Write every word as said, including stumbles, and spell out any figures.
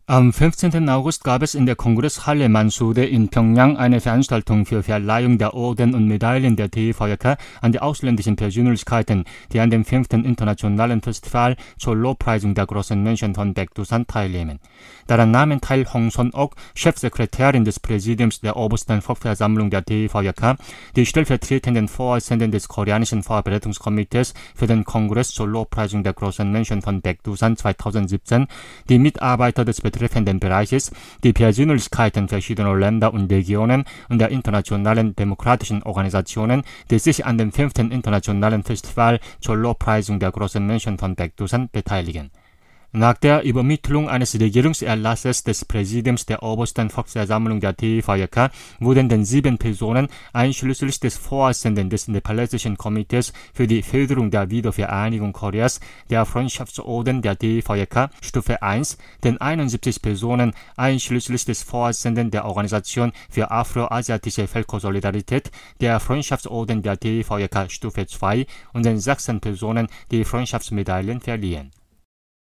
Am fünfzehnten August gab es in der Kongresshalle Mansudae in Pjöngjang eine Veranstaltung für Verleihung der Orden und Medaillen der T V J K an die ausländischen Persönlichkeiten, die an dem fünften internationalen Festival zur Lobpreisung der großen Menschen von Baekdusan teilnehmen. Daran nahmen teil Hong Son-ok, Chefsekretärin des Präsidiums der obersten Volksversammlung der T V J K, die stellvertretenden Vorsitzenden des koreanischen Vorbereitungskomitees für den Kongress zur Lobpreisung der großen Menschen von Baekdusan zweitausendsiebzehn, die Mitarbeiter des betreffenden Bereiches, die Persönlichkeiten verschiedener Länder und Regionen und der internationalen demokratischen Organisationen, die sich an dem fünften internationalen Festival zur Lobpreisung der großen Menschen von Baekdusan beteiligen. Nach der Übermittlung eines Regierungserlasses des Präsidiums der obersten Volksversammlung der T V J K wurden den sieben Personen, einschließlich des Vorsitzenden des nepalesischen Komitees für die Förderung der Wiedervereinigung Koreas, der Freundschaftsorden der T V J K Stufe eins, den einundsiebzig Personen, einschließlich des Vorsitzenden der Organisation für afroasiatische Völkersolidarität, der Freundschaftsorden der T V J K Stufe zwei und den sechzehn Personen die Freundschaftsmedaillen verliehen.